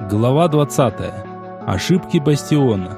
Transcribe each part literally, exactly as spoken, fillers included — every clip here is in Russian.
Глава двадцатая. Ошибки Бастиона.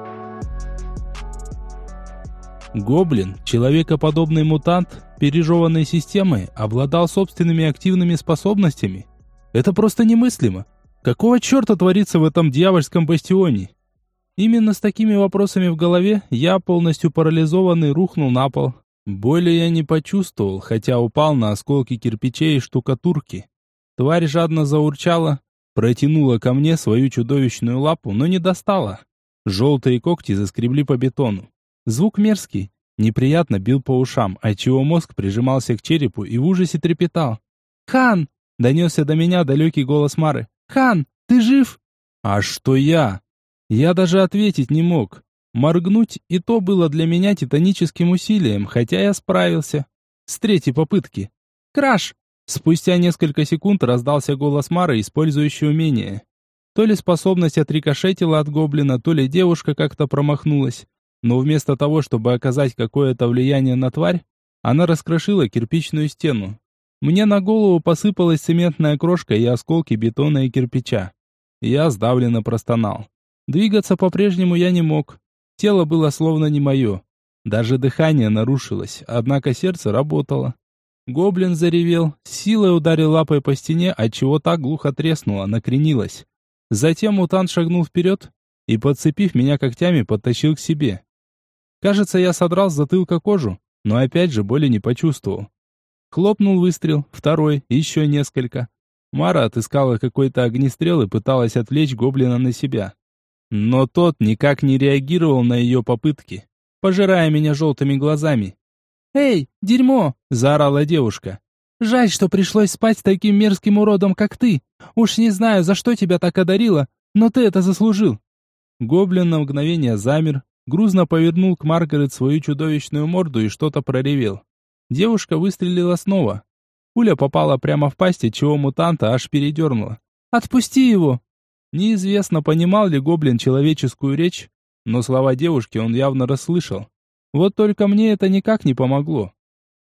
Гоблин, человекоподобный мутант, пережеванный системой, обладал собственными активными способностями. Это просто немыслимо. Какого черта творится в этом дьявольском бастионе? Именно с такими вопросами в голове я, полностью парализованный, рухнул на пол. Боли я не почувствовал, хотя упал на осколки кирпичей и штукатурки. Тварь жадно заурчала, протянула ко мне свою чудовищную лапу, но не достала. Желтые когти заскребли по бетону. Звук мерзкий, неприятно бил по ушам, отчего мозг прижимался к черепу и в ужасе трепетал. «Хан!» — донесся до меня далекий голос Мары. «Хан, ты жив?» «А что я?» Я даже ответить не мог. Моргнуть и то было для меня титаническим усилием, хотя я справился. С третьей попытки. «Краш!» Спустя несколько секунд раздался голос Мары, использующий умение. То ли способность отрикошетила от гоблина, то ли девушка как-то промахнулась. Но вместо того, чтобы оказать какое-то влияние на тварь, она раскрошила кирпичную стену. Мне на голову посыпалась цементная крошка и осколки бетона и кирпича. Я сдавленно простонал. Двигаться по-прежнему я не мог. Тело было словно не мое. Даже дыхание нарушилось, однако сердце работало. Гоблин заревел, с силой ударил лапой по стене, отчего та глухо треснула, накренилась. Затем мутант шагнул вперед и, подцепив меня когтями, подтащил к себе. Кажется, я содрал с затылка кожу, но опять же боли не почувствовал. Хлопнул выстрел, второй, еще несколько. Мара отыскала какой-то огнестрел и пыталась отвлечь гоблина на себя. Но тот никак не реагировал на ее попытки, пожирая меня желтыми глазами. «Эй, дерьмо!» – заорала девушка. «Жаль, что пришлось спать с таким мерзким уродом, как ты. Уж не знаю, за что тебя так одарила, но ты это заслужил». Гоблин на мгновение замер, грузно повернул к Маргарет свою чудовищную морду и что-то проревел. Девушка выстрелила снова. Пуля попала прямо в пасть, отчего мутанта аж передернула. «Отпусти его!» Неизвестно, понимал ли гоблин человеческую речь, но слова девушки он явно расслышал. Вот только мне это никак не помогло.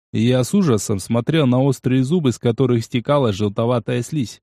Я с ужасом смотрел на острые зубы, с которых стекала желтоватая слизь.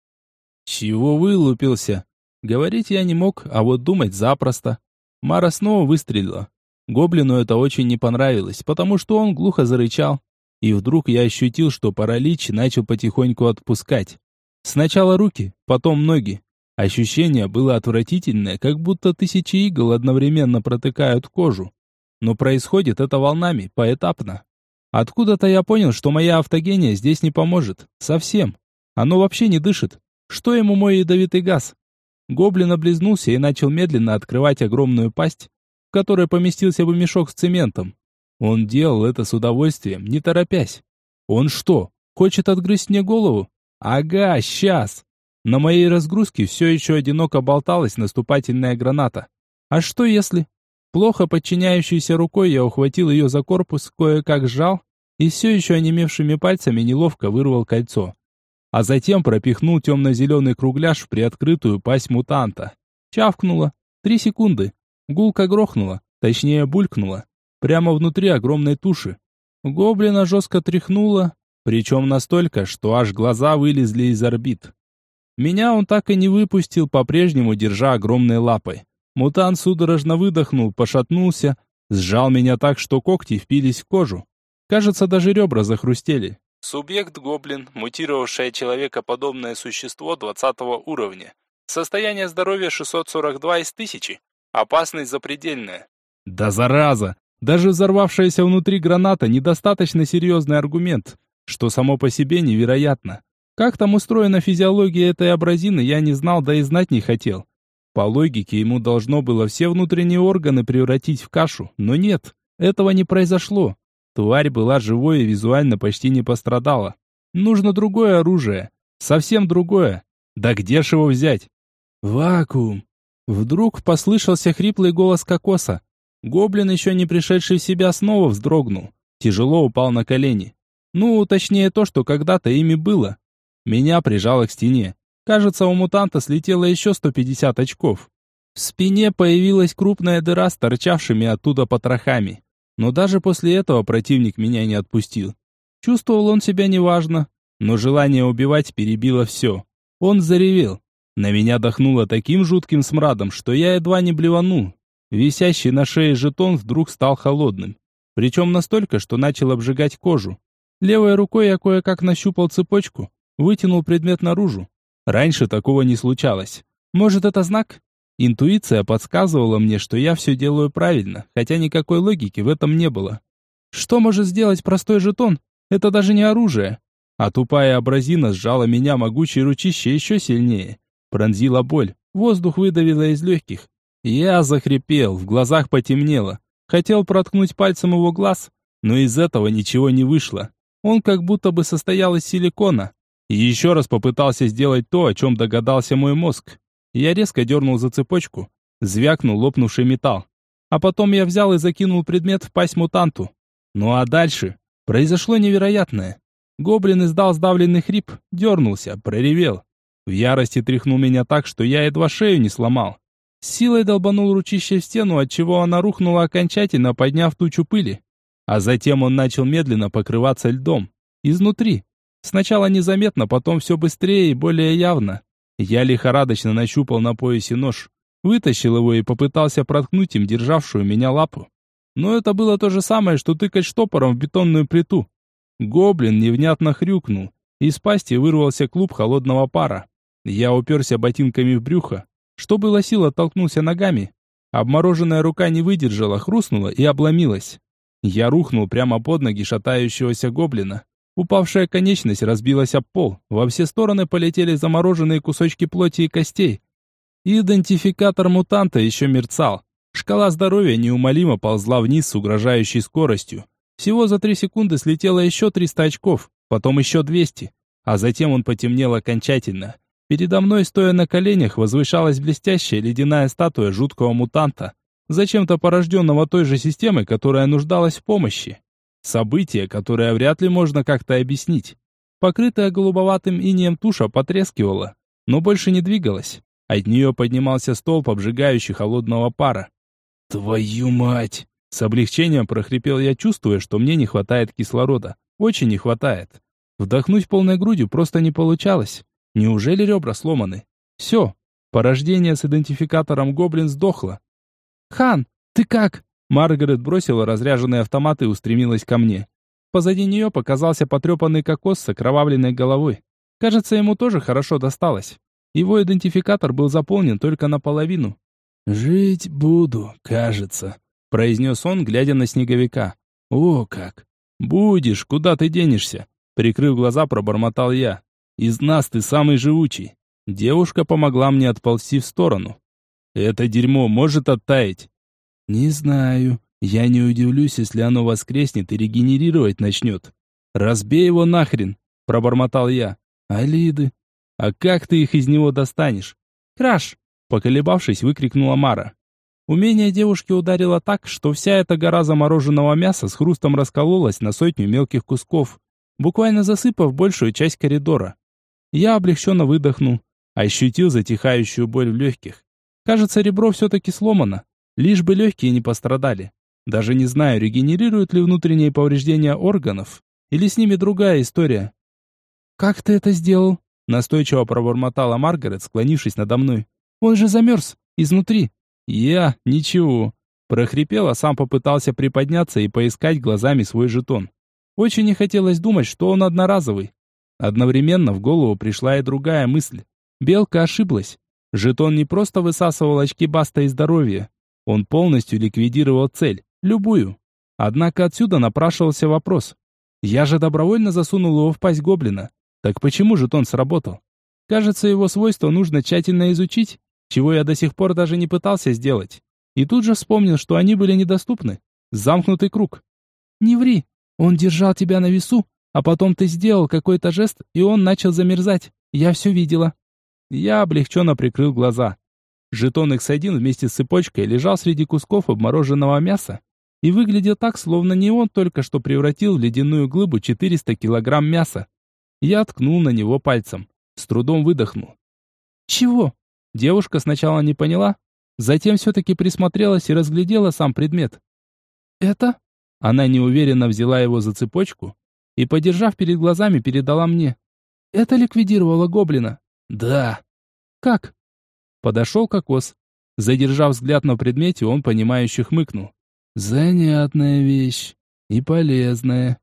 «Чего вылупился?» Говорить я не мог, а вот думать запросто. Мара снова выстрелила. Гоблину это очень не понравилось, потому что он глухо зарычал. И вдруг я ощутил, что паралич начал потихоньку отпускать. Сначала руки, потом ноги. Ощущение было отвратительное, как будто тысячи игл одновременно протыкают кожу. Но происходит это волнами, поэтапно. Откуда-то я понял, что моя автогения здесь не поможет. Совсем. Оно вообще не дышит. Что ему мой ядовитый газ? Гоблин облизнулся и начал медленно открывать огромную пасть, в которой поместился бы мешок с цементом. Он делал это с удовольствием, не торопясь. Он что, хочет отгрызть мне голову? Ага, сейчас. На моей разгрузке все еще одиноко болталась наступательная граната. А что если... Плохо подчиняющейся рукой я ухватил ее за корпус, кое-как сжал и все еще онемевшими пальцами неловко вырвал кольцо. А затем пропихнул темно-зеленый кругляш в приоткрытую пасть мутанта. Чавкнуло. Три секунды. Гулко грохнула, точнее булькнула, прямо внутри огромной туши. Гоблина жестко тряхнуло, причем настолько, что аж глаза вылезли из орбит. Меня он так и не выпустил, по-прежнему держа огромной лапой. Мутант судорожно выдохнул, пошатнулся, сжал меня так, что когти впились в кожу. Кажется, даже ребра захрустели. Субъект гоблин, мутировавшее человекоподобное существо двадцатого уровня. Состояние здоровья шестьсот сорок два из тысячи. Опасность запредельная. Да зараза! Даже взорвавшаяся внутри граната недостаточно серьезный аргумент, что само по себе невероятно. Как там устроена физиология этой абразины, я не знал, да и знать не хотел. По логике, ему должно было все внутренние органы превратить в кашу, но нет, этого не произошло. Тварь была живой и визуально почти не пострадала. Нужно другое оружие, совсем другое. Да где ж его взять? Вакуум. Вдруг послышался хриплый голос Кокоса. Гоблин, еще не пришедший в себя, снова вздрогнул. Тяжело упал на колени. Ну, точнее то, что когда-то ими было. Меня прижало к стене. Кажется, у мутанта слетело еще сто пятьдесят очков. В спине появилась крупная дыра с торчавшими оттуда потрохами. Но даже после этого противник меня не отпустил. Чувствовал он себя неважно, но желание убивать перебило все. Он заревел. На меня дохнуло таким жутким смрадом, что я едва не блеванул. Висящий на шее жетон вдруг стал холодным. Причем настолько, что начал обжигать кожу. Левой рукой я кое-как нащупал цепочку, вытянул предмет наружу. Раньше такого не случалось. Может, это знак? Интуиция подсказывала мне, что я все делаю правильно, хотя никакой логики в этом не было. Что может сделать простой жетон? Это даже не оружие. А тупая абразина сжала меня могучей ручище еще сильнее. Пронзила боль, воздух выдавило из легких. Я захрипел, в глазах потемнело. Хотел проткнуть пальцем его глаз, но из этого ничего не вышло. Он как будто бы состоял из силикона. И еще раз попытался сделать то, о чем догадался мой мозг. Я резко дернул за цепочку, звякнул лопнувший металл. А потом я взял и закинул предмет в пасть мутанту. Ну а дальше произошло невероятное. Гоблин издал сдавленный хрип, дернулся, проревел. В ярости тряхнул меня так, что я едва шею не сломал. С силой долбанул ручище в стену, отчего она рухнула окончательно, подняв тучу пыли. А затем он начал медленно покрываться льдом. Изнутри. Сначала незаметно, потом все быстрее и более явно. Я лихорадочно нащупал на поясе нож, вытащил его и попытался проткнуть им державшую меня лапу. Но это было то же самое, что тыкать штопором в бетонную плиту. Гоблин невнятно хрюкнул. Из пасти вырвался клуб холодного пара. Я уперся ботинками в брюхо. Что было сил, оттолкнулся ногами. Обмороженная рука не выдержала, хрустнула и обломилась. Я рухнул прямо под ноги шатающегося гоблина. Упавшая конечность разбилась об пол. Во все стороны полетели замороженные кусочки плоти и костей. Идентификатор мутанта еще мерцал. Шкала здоровья неумолимо ползла вниз с угрожающей скоростью. Всего за три секунды слетело еще триста очков, потом еще двести. А затем он потемнел окончательно. Передо мной, стоя на коленях, возвышалась блестящая ледяная статуя жуткого мутанта, зачем-то порожденного той же системой, которая нуждалась в помощи. Событие, которое вряд ли можно как-то объяснить. Покрытая голубоватым инеем туша потрескивала, но больше не двигалась. От нее поднимался столб обжигающий холодного пара. «Твою мать!» С облегчением прохрипел я, чувствуя, что мне не хватает кислорода. Очень не хватает. Вдохнуть полной грудью просто не получалось. Неужели ребра сломаны? Все. Порождение с идентификатором гоблин сдохло. «Хан, ты как?» Маргарет бросила разряженный автомат и устремилась ко мне. Позади нее показался потрепанный кокос с окровавленной головой. Кажется, ему тоже хорошо досталось. Его идентификатор был заполнен только наполовину. «Жить буду, кажется», — произнес он, глядя на снеговика. «О как! Будешь, куда ты денешься?» Прикрыв глаза, пробормотал я. «Из нас ты самый живучий». Девушка помогла мне отползти в сторону. «Это дерьмо может оттаять?» «Не знаю. Я не удивлюсь, если оно воскреснет и регенерировать начнет». «Разбей его нахрен!» — пробормотал я. «Алиды? А как ты их из него достанешь?» «Краш!» — поколебавшись, выкрикнула Мара. Умение девушки ударило так, что вся эта гора замороженного мяса с хрустом раскололась на сотню мелких кусков, буквально засыпав большую часть коридора. Я облегченно выдохнул, ощутил затихающую боль в легких. Кажется, ребро все-таки сломано, лишь бы легкие не пострадали. Даже не знаю, регенерируют ли внутренние повреждения органов, или с ними другая история. «Как ты это сделал?» — настойчиво пробормотала Маргарет, склонившись надо мной. «Он же замерз, изнутри». «Я? Ничего». Прохрипел, а сам попытался приподняться и поискать глазами свой жетон. Очень не хотелось думать, что он одноразовый. Одновременно в голову пришла и другая мысль. Белка ошиблась. Жетон не просто высасывал очки баста и здоровья. Он полностью ликвидировал цель, любую. Однако отсюда напрашивался вопрос. Я же добровольно засунул его в пасть гоблина. Так почему жетон сработал? Кажется, его свойства нужно тщательно изучить, чего я до сих пор даже не пытался сделать. И тут же вспомнил, что они были недоступны. Замкнутый круг. «Не ври. Он держал тебя на весу, а потом ты сделал какой-то жест, и он начал замерзать. Я все видела». Я облегченно прикрыл глаза. Жетон икс один вместе с цепочкой лежал среди кусков обмороженного мяса и выглядел так, словно не он только что превратил в ледяную глыбу четыреста килограмм мяса. Я ткнул на него пальцем. С трудом выдохнул. «Чего?» Девушка сначала не поняла, затем все-таки присмотрелась и разглядела сам предмет. «Это?» Она неуверенно взяла его за цепочку и, подержав перед глазами, передала мне. «Это ликвидировало гоблина?» «Да». Как? Подошел Кокос. Задержав взгляд на предмете, он понимающе хмыкнул. Занятная вещь. И полезная.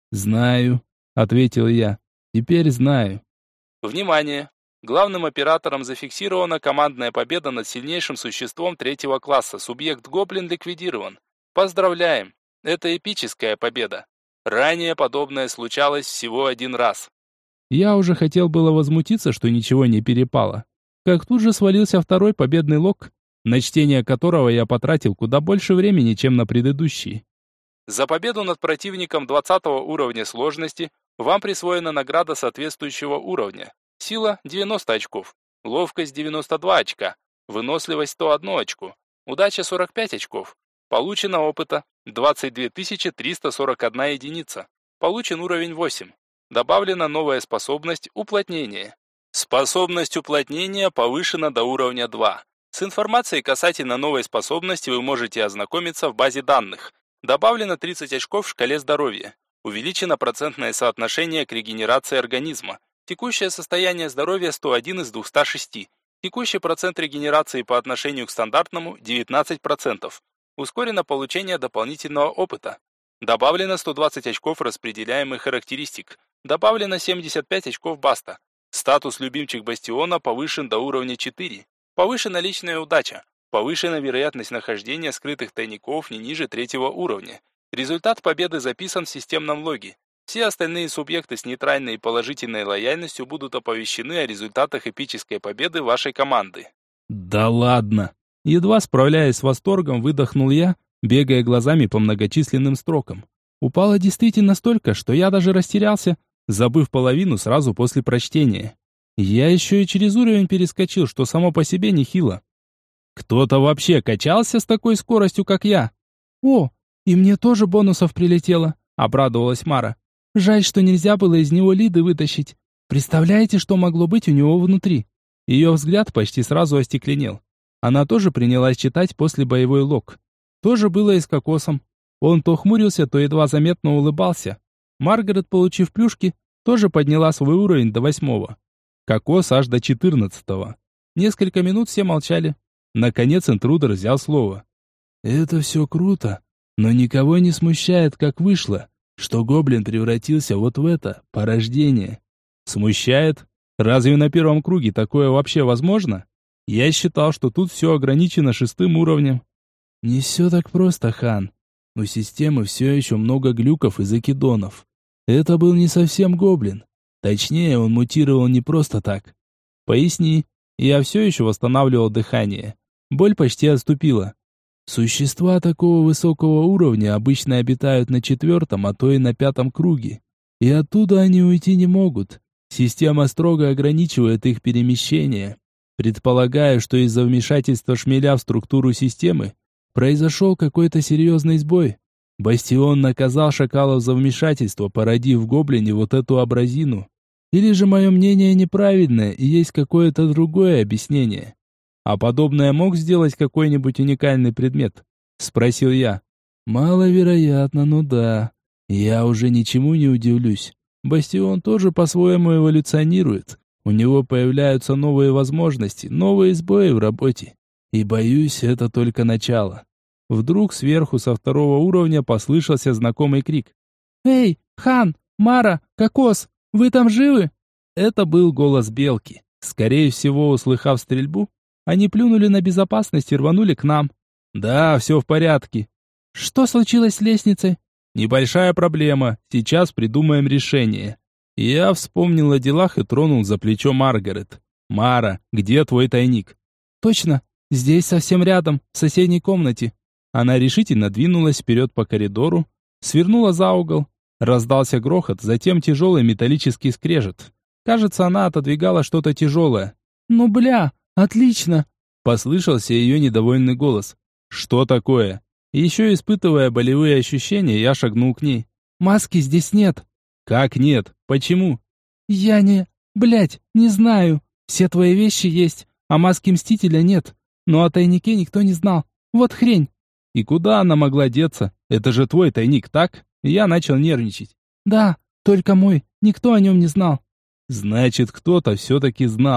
Знаю, ответил я. Теперь знаю. Внимание! Главным оператором зафиксирована командная победа над сильнейшим существом третьего класса. Субъект Гоблин ликвидирован. Поздравляем! Это эпическая победа. Ранее подобное случалось всего один раз. Я уже хотел было возмутиться, что ничего не перепало. Как тут же свалился второй победный лог, на чтение которого я потратил куда больше времени, чем на предыдущий. За победу над противником двадцатого уровня сложности вам присвоена награда соответствующего уровня. Сила девяносто очков, ловкость девяносто два очка, выносливость сто одно очко, удача сорок пять очков. Получено опыта двадцать две тысячи триста сорок одна единица. Получен уровень восемь. Добавлена новая способность уплотнения. Способность уплотнения повышена до уровня два. С информацией касательно новой способности вы можете ознакомиться в базе данных. Добавлено тридцать очков в шкале здоровья. Увеличено процентное соотношение к регенерации организма. Текущее состояние здоровья сто один из двухсот шести. Текущий процент регенерации по отношению к стандартному девятнадцать процентов. Ускорено получение дополнительного опыта. Добавлено сто двадцать очков распределяемых характеристик. Добавлено семьдесят пять очков баста. Статус любимчик бастиона повышен до уровня четыре. Повышена личная удача. Повышена вероятность нахождения скрытых тайников не ниже третьего уровня. Результат победы записан в системном логе. Все остальные субъекты с нейтральной и положительной лояльностью будут оповещены о результатах эпической победы вашей команды. Да ладно! Едва справляясь с восторгом, выдохнул я, бегая глазами по многочисленным строкам. Упало действительно столько, что я даже растерялся, забыв половину сразу после прочтения. Я еще и через уровень перескочил, что само по себе нехило. Кто-то вообще качался с такой скоростью, как я? О, и мне тоже бонусов прилетело, обрадовалась Мара. Жаль, что нельзя было из него лиды вытащить. Представляете, что могло быть у него внутри? Ее взгляд почти сразу остекленел. Она тоже принялась читать после боевой лог. Тоже было и с Кокосом. Он то хмурился, то едва заметно улыбался. Маргарет, получив плюшки, тоже подняла свой уровень до восьмого. Кокос аж до четырнадцатого. Несколько минут все молчали. Наконец интрудер взял слово. «Это все круто, но никого не смущает, как вышло, что гоблин превратился вот в это порождение». «Смущает? Разве на первом круге такое вообще возможно? Я считал, что тут все ограничено шестым уровнем». «Не все так просто, Хан. У системы все еще много глюков и закидонов. Это был не совсем гоблин. Точнее, он мутировал не просто так». «Поясни». Я все еще восстанавливал дыхание. Боль почти отступила. Существа такого высокого уровня обычно обитают на четвертом, а то и на пятом круге. И оттуда они уйти не могут. Система строго ограничивает их перемещение. Предполагаю, что из-за вмешательства шмеля в структуру системы произошел какой-то серьезный сбой. Бастион наказал шакалов за вмешательство, породив в гоблине вот эту абразину. Или же мое мнение неправильное и есть какое-то другое объяснение? А подобное мог сделать какой-нибудь уникальный предмет? Спросил я. Маловероятно, но да. Я уже ничему не удивлюсь. Бастион тоже по-своему эволюционирует. У него появляются новые возможности, новые сбои в работе. И боюсь, это только начало. Вдруг сверху со второго уровня послышался знакомый крик. «Эй, Хан, Мара, Кокос, вы там живы?» Это был голос Белки. Скорее всего, услыхав стрельбу, они плюнули на безопасность и рванули к нам. «Да, все в порядке». «Что случилось с лестницей?» «Небольшая проблема. Сейчас придумаем решение». Я вспомнил о делах и тронул за плечо Маргарет. «Мара, где твой тайник?» «Точно, здесь совсем рядом, в соседней комнате». Она решительно двинулась вперед по коридору, свернула за угол. Раздался грохот, затем тяжелый металлический скрежет. Кажется, она отодвигала что-то тяжелое. «Ну бля, отлично!» Послышался ее недовольный голос. «Что такое?» Еще испытывая болевые ощущения, я шагнул к ней. «Маски здесь нет». «Как нет? Почему?» «Я не... Блять, не знаю. Все твои вещи есть, а маски Мстителя нет. Но о тайнике никто не знал. Вот хрень». «И куда она могла деться? Это же твой тайник, так?» Я начал нервничать. «Да, только мой. Никто о нем не знал». «Значит, кто-то все-таки знал.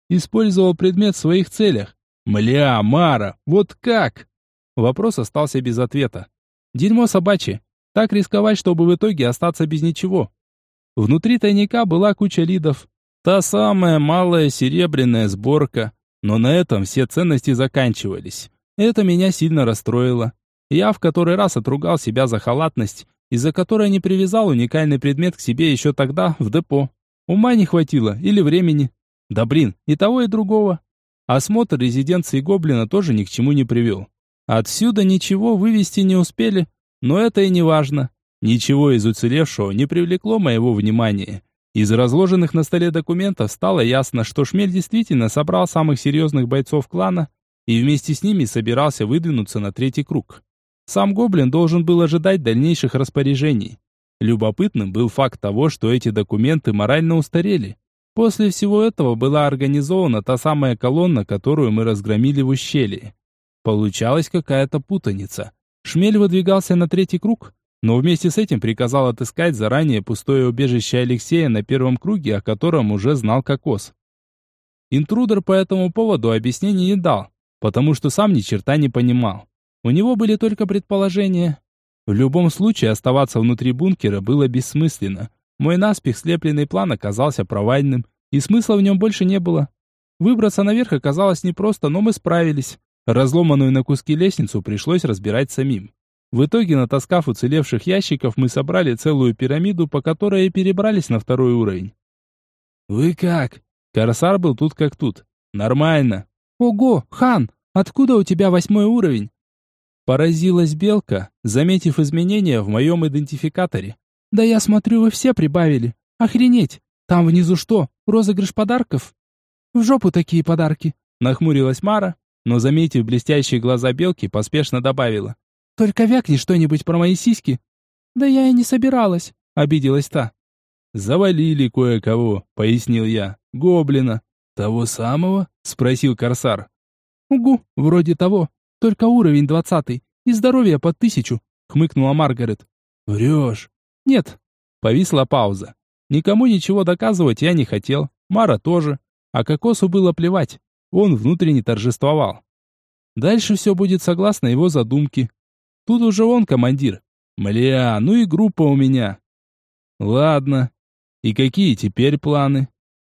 Использовал предмет в своих целях. Мля, Мара, вот как? Вопрос остался без ответа. Дерьмо собачье. Так рисковать, чтобы в итоге остаться без ничего. Внутри тайника была куча лидов. Та самая малая серебряная сборка. Но на этом все ценности заканчивались. Это меня сильно расстроило. Я в который раз отругал себя за халатность, из-за которой не привязал уникальный предмет к себе еще тогда, в депо. Ума не хватило или времени. Да блин, и того, и другого. Осмотр резиденции Гоблина тоже ни к чему не привел. Отсюда ничего вывести не успели, но это и не важно. Ничего из уцелевшего не привлекло моего внимания. Из разложенных на столе документов стало ясно, что Шмель действительно собрал самых серьезных бойцов клана и вместе с ними собирался выдвинуться на третий круг. Сам Гоблин должен был ожидать дальнейших распоряжений. Любопытным был факт того, что эти документы морально устарели. После всего этого была организована та самая колонна, которую мы разгромили в ущелье. Получалась какая-то путаница. Шмель выдвигался на третий круг, но вместе с этим приказал отыскать заранее пустое убежище Алексея на первом круге, о котором уже знал Кокос. Интрудер по этому поводу объяснений не дал, потому что сам ни черта не понимал. У него были только предположения. В любом случае оставаться внутри бункера было бессмысленно. Мой наспех слепленный план оказался провальным, и смысла в нем больше не было. Выбраться наверх оказалось непросто, но мы справились. Разломанную на куски лестницу пришлось разбирать самим. В итоге, натаскав уцелевших ящиков, мы собрали целую пирамиду, по которой и перебрались на второй уровень. «Вы как?» Корсар был тут как тут. «Нормально». «Ого, хан, откуда у тебя восьмой уровень?» Поразилась Белка, заметив изменения в моем идентификаторе. «Да я смотрю, вы все прибавили. Охренеть! Там внизу что, розыгрыш подарков?» «В жопу такие подарки!» Нахмурилась Мара, но, заметив блестящие глаза Белки, поспешно добавила. «Только вякни что-нибудь про мои сиськи». «Да я и не собиралась», — обиделась та. «Завалили кое-кого», — пояснил я. «Гоблина». «Того самого?» — спросил Корсар. «Угу, вроде того. Только уровень двадцатый. И здоровье под тысячу», — хмыкнула Маргарет. «Врешь». «Нет». Повисла пауза. Никому ничего доказывать я не хотел. Мара тоже. А Кокосу было плевать. Он внутренне торжествовал. Дальше все будет согласно его задумке. Тут уже он командир. Мля, ну и группа у меня. Ладно. И какие теперь планы?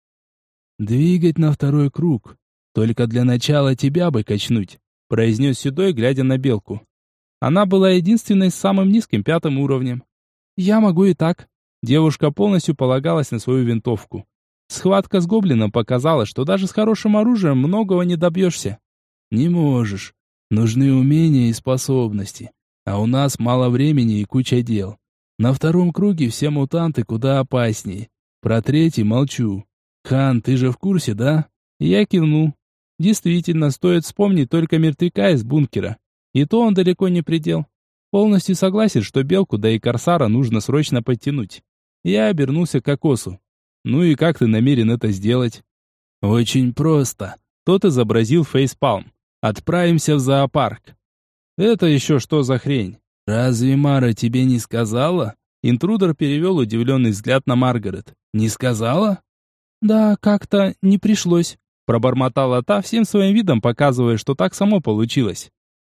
Двигать на второй круг. Только для начала тебя бы качнуть, произнес Седой, глядя на Белку. Она была единственной с самым низким пятым уровнем. Я могу и так. Девушка полностью полагалась на свою винтовку. Схватка с гоблином показала, что даже с хорошим оружием многого не добьешься. Не можешь. Нужны умения и способности. А у нас мало времени и куча дел. На втором круге все мутанты куда опаснее. Про третий молчу. Хан, ты же в курсе, да? Я кивнул. Действительно, стоит вспомнить только мертвяка из бункера. И то он далеко не предел. Полностью согласен, что Белку, да и Корсара нужно срочно подтянуть. Я обернулся к Кокосу. Ну и как ты намерен это сделать? Очень просто. Тот изобразил фейспалм. Отправимся в зоопарк. Это еще что за хрень? Разве Мара тебе не сказала? Интрудер перевел удивленный взгляд на Маргарет. Не сказала? Да, как-то не пришлось. Пробормотала та, всем своим видом показывая, что так само получилось.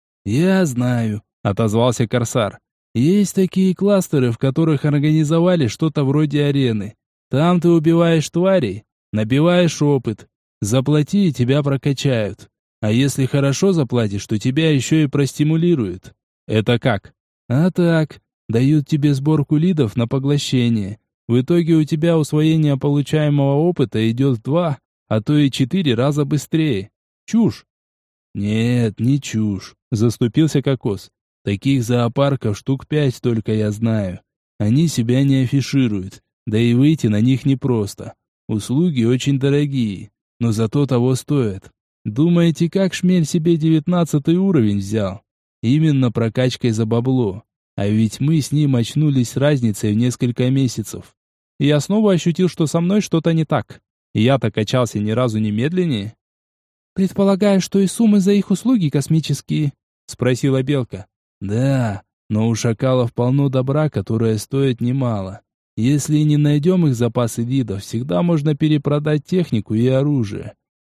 Я знаю. Отозвался Корсар. Есть такие кластеры, в которых организовали что-то вроде арены. Там ты убиваешь тварей, набиваешь опыт. Заплати, и тебя прокачают. А если хорошо заплатишь, то тебя еще и простимулируют. Это как? А так, дают тебе сборку лидов на поглощение. В итоге у тебя усвоение получаемого опыта идет в два, а то и четыре раза быстрее. Чушь. Нет, не чушь, заступился Кокос. Таких зоопарков штук пять только я знаю. Они себя не афишируют, да и выйти на них непросто. Услуги очень дорогие, но зато того стоят. Думаете, как Шмель себе девятнадцатый уровень взял? Именно прокачкой за бабло. А ведь мы с ним очнулись с разницей в несколько месяцев. И я снова ощутил, что со мной что-то не так. И я-то качался ни разу не медленнее. «Предполагаю, что и суммы за их услуги космические?» — спросила Белка. Да, но у шакалов полно добра, которое стоит немало. Если не найдем их запасы лидов, всегда можно перепродать технику и оружие.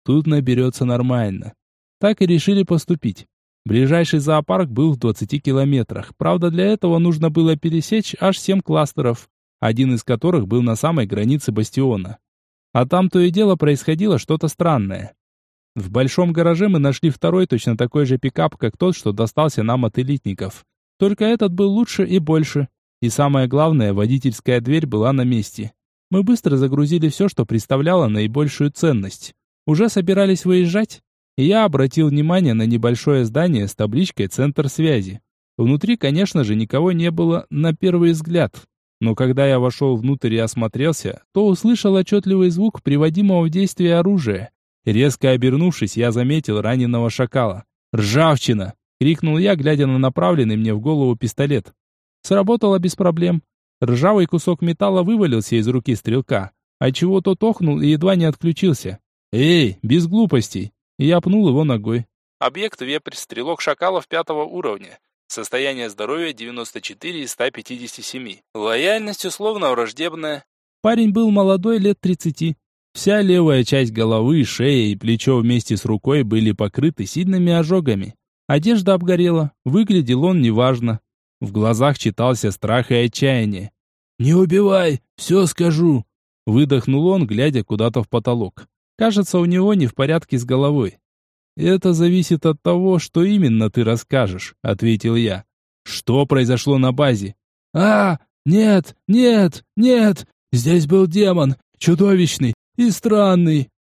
Тут наберется нормально. Так и решили поступить. Ближайший зоопарк был в двадцати километрах. Правда, для этого нужно было пересечь аж семь кластеров, один из которых был на самой границе бастиона. А там то и дело происходило что-то странное. В большом гараже мы нашли второй точно такой же пикап, как тот, что достался нам от элитников. Только этот был лучше и больше. И самое главное, водительская дверь была на месте. Мы быстро загрузили все, что представляло наибольшую ценность. Уже собирались выезжать, и я обратил внимание на небольшое здание с табличкой «Центр связи». Внутри, конечно же, никого не было на первый взгляд. Но когда я вошел внутрь и осмотрелся, то услышал отчетливый звук приводимого в действие оружия. Резко обернувшись, я заметил раненого шакала. «Ржавчина!» — крикнул я, глядя на направленный мне в голову пистолет. Сработало без проблем. Ржавый кусок металла вывалился из руки стрелка, отчего тот охнул и едва не отключился. «Эй, без глупостей!» Я пнул его ногой. Объект вепрь, стрелок шакалов пятого уровня. Состояние здоровья девяносто четыре из ста пятидесяти семи. Лояльность условно враждебная. Парень был молодой, лет тридцати. Вся левая часть головы, шея и плечо вместе с рукой были покрыты сильными ожогами. Одежда обгорела, выглядел он неважно. В глазах читался страх и отчаяние. «Не убивай, все скажу!» Выдохнул он, глядя куда-то в потолок. Кажется, у него не в порядке с головой. «Это зависит от того, что именно ты расскажешь», — ответил я. «Что произошло на базе?» «А, нет, нет, нет! Здесь был демон, чудовищный и странный.